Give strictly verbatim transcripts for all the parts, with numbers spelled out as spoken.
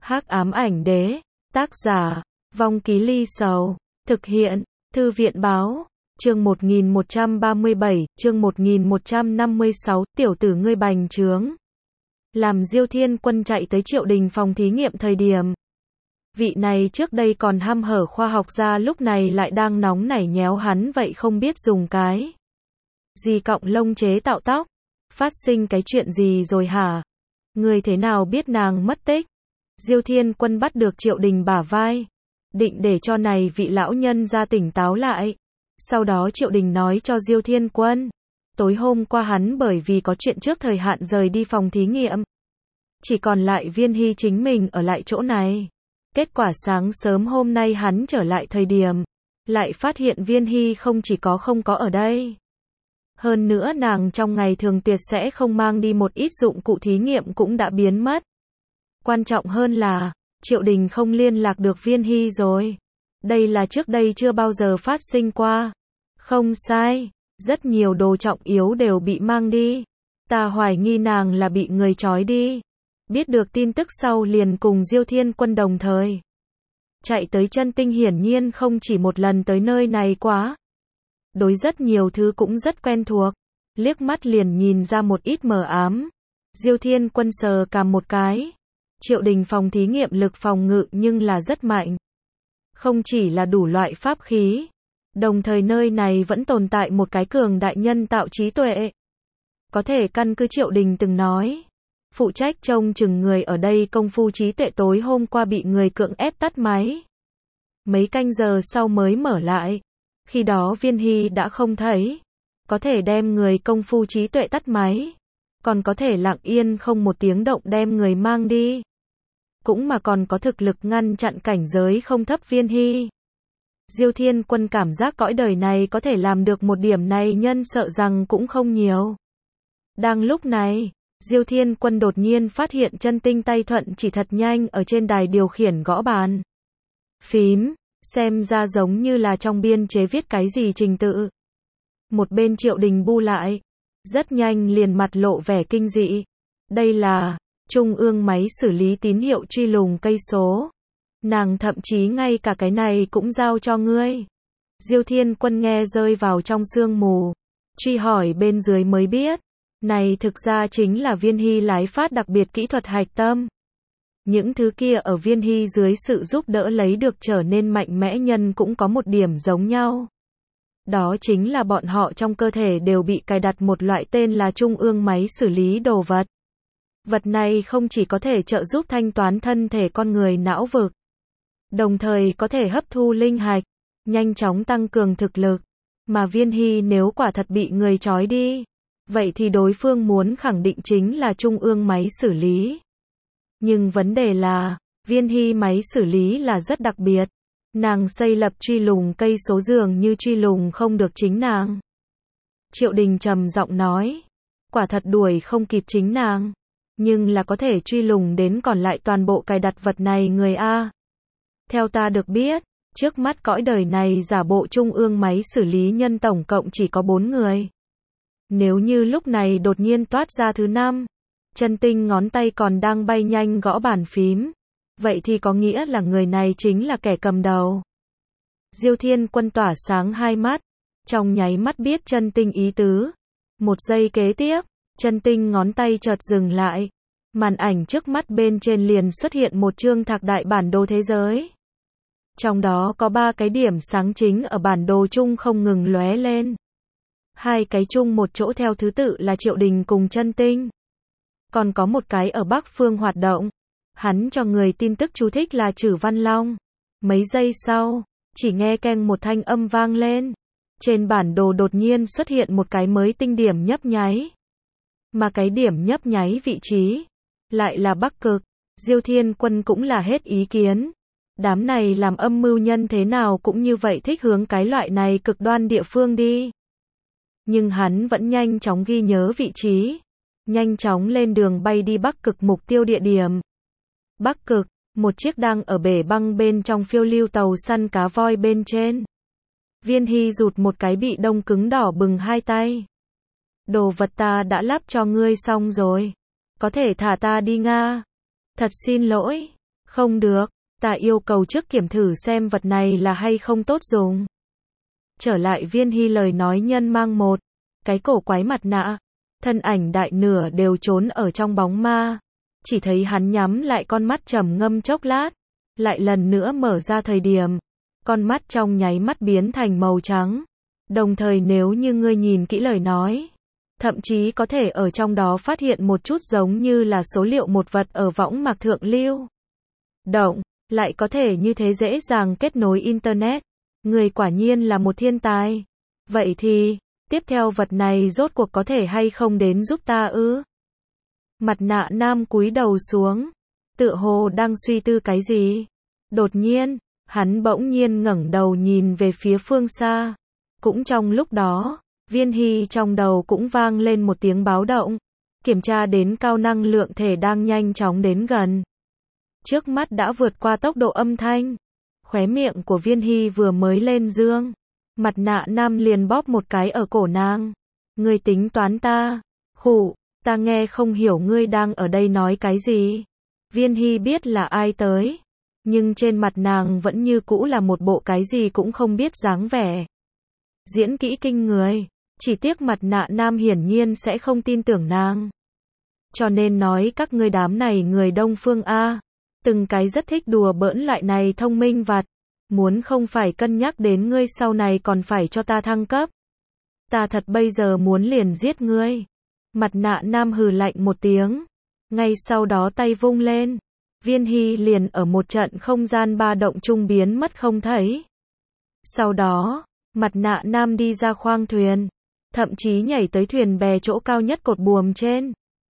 Hắc ám ảnh đế, tác giả, Vong Ký Ly Sầu, thực hiện, Thư viện báo, chương một nghìn một trăm ba mươi bảy, chương một nghìn một trăm năm mươi sáu, tiểu tử ngươi bành trướng. Làm Diêu Thiên Quân chạy tới Triệu Đình phòng thí nghiệm thời điểm. Vị này trước đây còn ham hở khoa học gia lúc này lại đang nóng nảy nhéo hắn vậy không biết dùng cái gì cọng lông chế tạo tóc. Phát sinh cái chuyện gì rồi hả? Ngươi thế nào biết nàng mất tích? Diêu Thiên Quân bắt được Triệu Đình bả vai, định để cho này vị lão nhân ra tỉnh táo lại. Sau đó Triệu Đình nói cho Diêu Thiên Quân, tối hôm qua hắn bởi vì có chuyện trước thời hạn rời đi phòng thí nghiệm. Chỉ còn lại Viên Hy chính mình ở lại chỗ này. Kết quả sáng sớm hôm nay hắn trở lại thời điểm, lại phát hiện Viên Hy không chỉ có không có ở đây. Hơn nữa nàng trong ngày thường tuyệt sẽ không mang đi một ít dụng cụ thí nghiệm cũng đã biến mất. Quan trọng hơn là, Triệu Đình không liên lạc được Viên Hy rồi. Đây là trước đây chưa bao giờ phát sinh qua. Không sai, rất nhiều đồ trọng yếu đều bị mang đi. Ta hoài nghi nàng là bị người trói đi. Biết được tin tức sau liền cùng Diêu Thiên Quân đồng thời chạy tới Chân Tinh, hiển nhiên không chỉ một lần tới nơi này quá. Đối rất nhiều thứ cũng rất quen thuộc, liếc mắt liền nhìn ra một ít mờ ám. Diêu Thiên Quân sờ cằm một cái. Triệu Đình phòng thí nghiệm lực phòng ngự nhưng là rất mạnh. Không chỉ là đủ loại pháp khí, đồng thời nơi này vẫn tồn tại một cái cường đại nhân tạo trí tuệ. Có thể căn cứ Triệu Đình từng nói, phụ trách trông chừng người ở đây công phu trí tuệ tối hôm qua bị người cưỡng ép tắt máy. Mấy canh giờ sau mới mở lại. Khi đó Viên Hy đã không thấy. Có thể đem người công phu trí tuệ tắt máy. Còn có thể lặng yên không một tiếng động đem người mang đi. Cũng mà còn có thực lực ngăn chặn cảnh giới không thấp Viên Hy. Diêu Thiên Quân cảm giác cõi đời này có thể làm được một điểm này nhân sợ rằng cũng không nhiều. Đang lúc này, Diêu Thiên Quân đột nhiên phát hiện Chân Tinh tay thuận chỉ thật nhanh ở trên đài điều khiển gõ bàn phím, xem ra giống như là trong biên chế viết cái gì trình tự. Một bên Triệu Đình bu lại, rất nhanh liền mặt lộ vẻ kinh dị. Đây là Trung ương máy xử lý tín hiệu truy lùng cây số. Nàng thậm chí ngay cả cái này cũng giao cho ngươi. Diêu Thiên Quân nghe rơi vào trong sương mù, truy hỏi bên dưới mới biết, này thực ra chính là Viên Hy lái phát đặc biệt kỹ thuật hạch tâm. Những thứ kia ở Viên Hy dưới sự giúp đỡ lấy được trở nên mạnh mẽ nhân cũng có một điểm giống nhau. Đó chính là bọn họ trong cơ thể đều bị cài đặt một loại tên là Trung ương máy xử lý đồ vật. Vật này không chỉ có thể trợ giúp thanh toán thân thể con người não vực, đồng thời có thể hấp thu linh hạch, nhanh chóng tăng cường thực lực. Mà Viên Hy nếu quả thật bị người trói đi, vậy thì đối phương muốn khẳng định chính là Trung ương máy xử lý. Nhưng vấn đề là, Viên Hy máy xử lý là rất đặc biệt. Nàng xây lập truy lùng cây số dường như truy lùng không được chính nàng. Triệu Đình trầm giọng nói, quả thật đuổi không kịp chính nàng, nhưng là có thể truy lùng đến còn lại toàn bộ cài đặt vật này người A. Theo ta được biết, trước mắt cõi đời này giả bộ Trung ương máy xử lý nhân tổng cộng chỉ có bốn người. Nếu như lúc này đột nhiên toát ra thứ năm, Chân Tinh ngón tay còn đang bay nhanh gõ bàn phím, vậy thì có nghĩa là người này chính là kẻ cầm đầu. Diêu Thiên Quân tỏa sáng hai mắt, trong nháy mắt biết Chân Tinh ý tứ. Một giây kế tiếp, Chân Tinh ngón tay chợt dừng lại, màn ảnh trước mắt bên trên liền xuất hiện một chương thạc đại bản đồ thế giới. Trong đó có ba cái điểm sáng chính ở bản đồ chung không ngừng lóe lên. Hai cái chung một chỗ theo thứ tự là Triệu Đình cùng Chân Tinh. Còn có một cái ở bắc phương hoạt động. Hắn cho người tin tức chú thích là Trử Văn Long. Mấy giây sau, chỉ nghe keng một thanh âm vang lên. Trên bản đồ đột nhiên xuất hiện một cái mới tinh điểm nhấp nháy. Mà cái điểm nhấp nháy vị trí lại là Bắc Cực. Diêu Thiên Quân cũng là hết ý kiến. Đám này làm âm mưu nhân thế nào cũng như vậy thích hướng cái loại này cực đoan địa phương đi. Nhưng hắn vẫn nhanh chóng ghi nhớ vị trí, nhanh chóng lên đường bay đi Bắc Cực mục tiêu địa điểm. Bắc Cực, một chiếc đang ở bể băng bên trong phiêu lưu tàu săn cá voi bên trên. Viên Hy rụt một cái bị đông cứng đỏ bừng hai tay. Đồ vật ta đã lắp cho ngươi xong rồi. Có thể thả ta đi Nga. Thật xin lỗi. Không được, ta yêu cầu trước kiểm thử xem vật này là hay không tốt dùng. Trở lại Viên Hy lời nói nhân mang một cái cổ quái mặt nạ, thân ảnh đại nửa đều trốn ở trong bóng ma. Chỉ thấy hắn nhắm lại con mắt trầm ngâm chốc lát, lại lần nữa mở ra thời điểm, con mắt trong nháy mắt biến thành màu trắng. Đồng thời nếu như ngươi nhìn kỹ lời nói, thậm chí có thể ở trong đó phát hiện một chút giống như là số liệu một vật ở võng mạc thượng lưu động, lại có thể như thế dễ dàng kết nối Internet. Người quả nhiên là một thiên tài. Vậy thì, tiếp theo vật này rốt cuộc có thể hay không đến giúp ta ư? Mặt nạ nam cúi đầu xuống, tựa hồ đang suy tư cái gì. Đột nhiên, hắn bỗng nhiên ngẩng đầu nhìn về phía phương xa. Cũng trong lúc đó, Viên Hy trong đầu cũng vang lên một tiếng báo động. Kiểm tra đến cao năng lượng thể đang nhanh chóng đến gần. Trước mắt đã vượt qua tốc độ âm thanh. Khóe miệng của Viên Hy vừa mới lên dương, mặt nạ nam liền bóp một cái ở cổ nàng. Ngươi tính toán ta? Khụ, ta nghe không hiểu ngươi đang ở đây nói cái gì. Viên Hy biết là ai tới, nhưng trên mặt nàng vẫn như cũ là một bộ cái gì cũng không biết dáng vẻ. Diễn kỹ kinh người, chỉ tiếc mặt nạ nam hiển nhiên sẽ không tin tưởng nàng. Cho nên nói các ngươi đám này người Đông Phương A, từng cái rất thích đùa bỡn loại này thông minh vặt, muốn không phải cân nhắc đến ngươi sau này còn phải cho ta thăng cấp. Ta thật bây giờ muốn liền giết ngươi. Mặt nạ nam hừ lạnh một tiếng, ngay sau đó tay vung lên, Viên Hy liền ở một trận không gian ba động trung biến mất không thấy. Sau đó, mặt nạ nam đi ra khoang thuyền, thậm chí nhảy tới thuyền bè chỗ cao nhất cột buồm trên.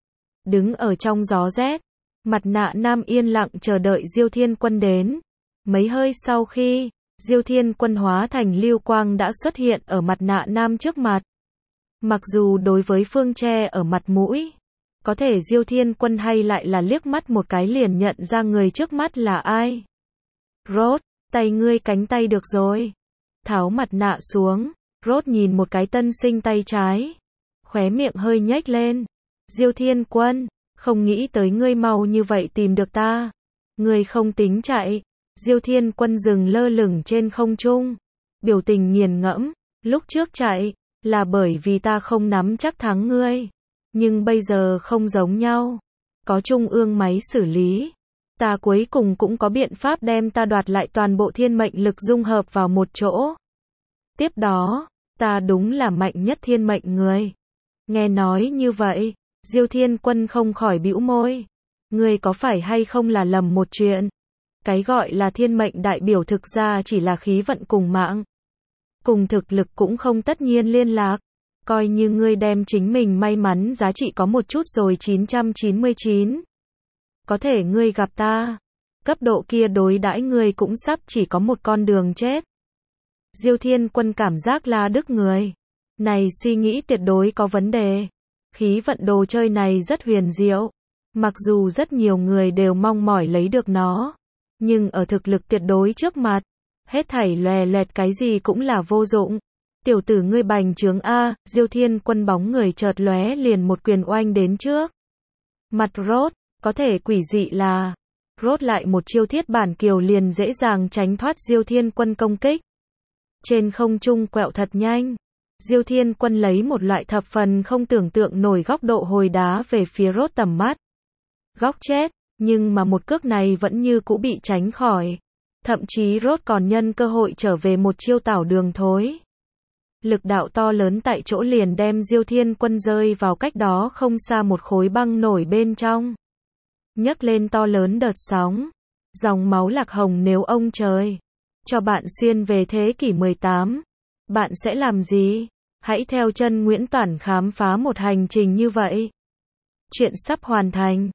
Đứng ở trong gió rét, mặt nạ nam yên lặng chờ đợi Diêu Thiên Quân đến. Mấy hơi sau khi, Diêu Thiên Quân hóa thành lưu quang đã xuất hiện ở mặt nạ nam trước mặt. Mặc dù đối với Phương Tre ở mặt mũi, có thể Diêu Thiên Quân hay lại là liếc mắt một cái liền nhận ra người trước mắt là ai. Rốt, tay ngươi cánh tay được rồi. Tháo mặt nạ xuống, Rốt nhìn một cái tân sinh tay trái, khóe miệng hơi nhếch lên. Diêu Thiên Quân, không nghĩ tới ngươi mau như vậy tìm được ta. Ngươi không tính chạy. Diêu Thiên Quân dừng lơ lửng trên không trung, biểu tình nghiền ngẫm, lúc trước chạy là bởi vì ta không nắm chắc thắng ngươi, nhưng bây giờ không giống nhau, có trung ương máy xử lý, ta cuối cùng cũng có biện pháp đem ta đoạt lại toàn bộ thiên mệnh lực dung hợp vào một chỗ. Tiếp đó, ta đúng là mạnh nhất thiên mệnh người. Nghe nói như vậy, Diêu Thiên Quân không khỏi bĩu môi. Ngươi có phải hay không là lầm một chuyện? Cái gọi là thiên mệnh đại biểu thực ra chỉ là khí vận cùng mạng. Cùng thực lực cũng không tất nhiên liên lạc. Coi như ngươi đem chính mình may mắn giá trị có một chút rồi chín trăm chín mươi chín. Có thể ngươi gặp ta, cấp độ kia đối đãi ngươi cũng sắp chỉ có một con đường chết. Diêu Thiên Quân cảm giác là đứt người. Này suy nghĩ tuyệt đối có vấn đề. Khí vận đồ chơi này rất huyền diệu. Mặc dù rất nhiều người đều mong mỏi lấy được nó, nhưng ở thực lực tuyệt đối trước mặt, hết thảy lòe loẹt cái gì cũng là vô dụng. Tiểu tử ngươi bành trướng A, Diêu Thiên Quân bóng người chợt lóe liền một quyền oanh đến trước. Mặt Rốt, có thể quỷ dị là, Rốt lại một chiêu thiết bản kiều liền dễ dàng tránh thoát Diêu Thiên Quân công kích. Trên không trung quẹo thật nhanh, Diêu Thiên Quân lấy một loại thập phần không tưởng tượng nổi góc độ hồi đá về phía Rốt tầm mắt. Góc chết, nhưng mà một cước này vẫn như cũ bị tránh khỏi. Thậm chí Rốt còn nhân cơ hội trở về một chiêu tảo đường thối. Lực đạo to lớn tại chỗ liền đem Diêu Thiên Quân rơi vào cách đó không xa một khối băng nổi bên trong. Nhấc lên to lớn đợt sóng. Dòng máu lạc hồng nếu ông trời cho bạn xuyên về thế kỷ mười tám, bạn sẽ làm gì? Hãy theo chân Nguyễn Toản khám phá một hành trình như vậy. Chuyện sắp hoàn thành.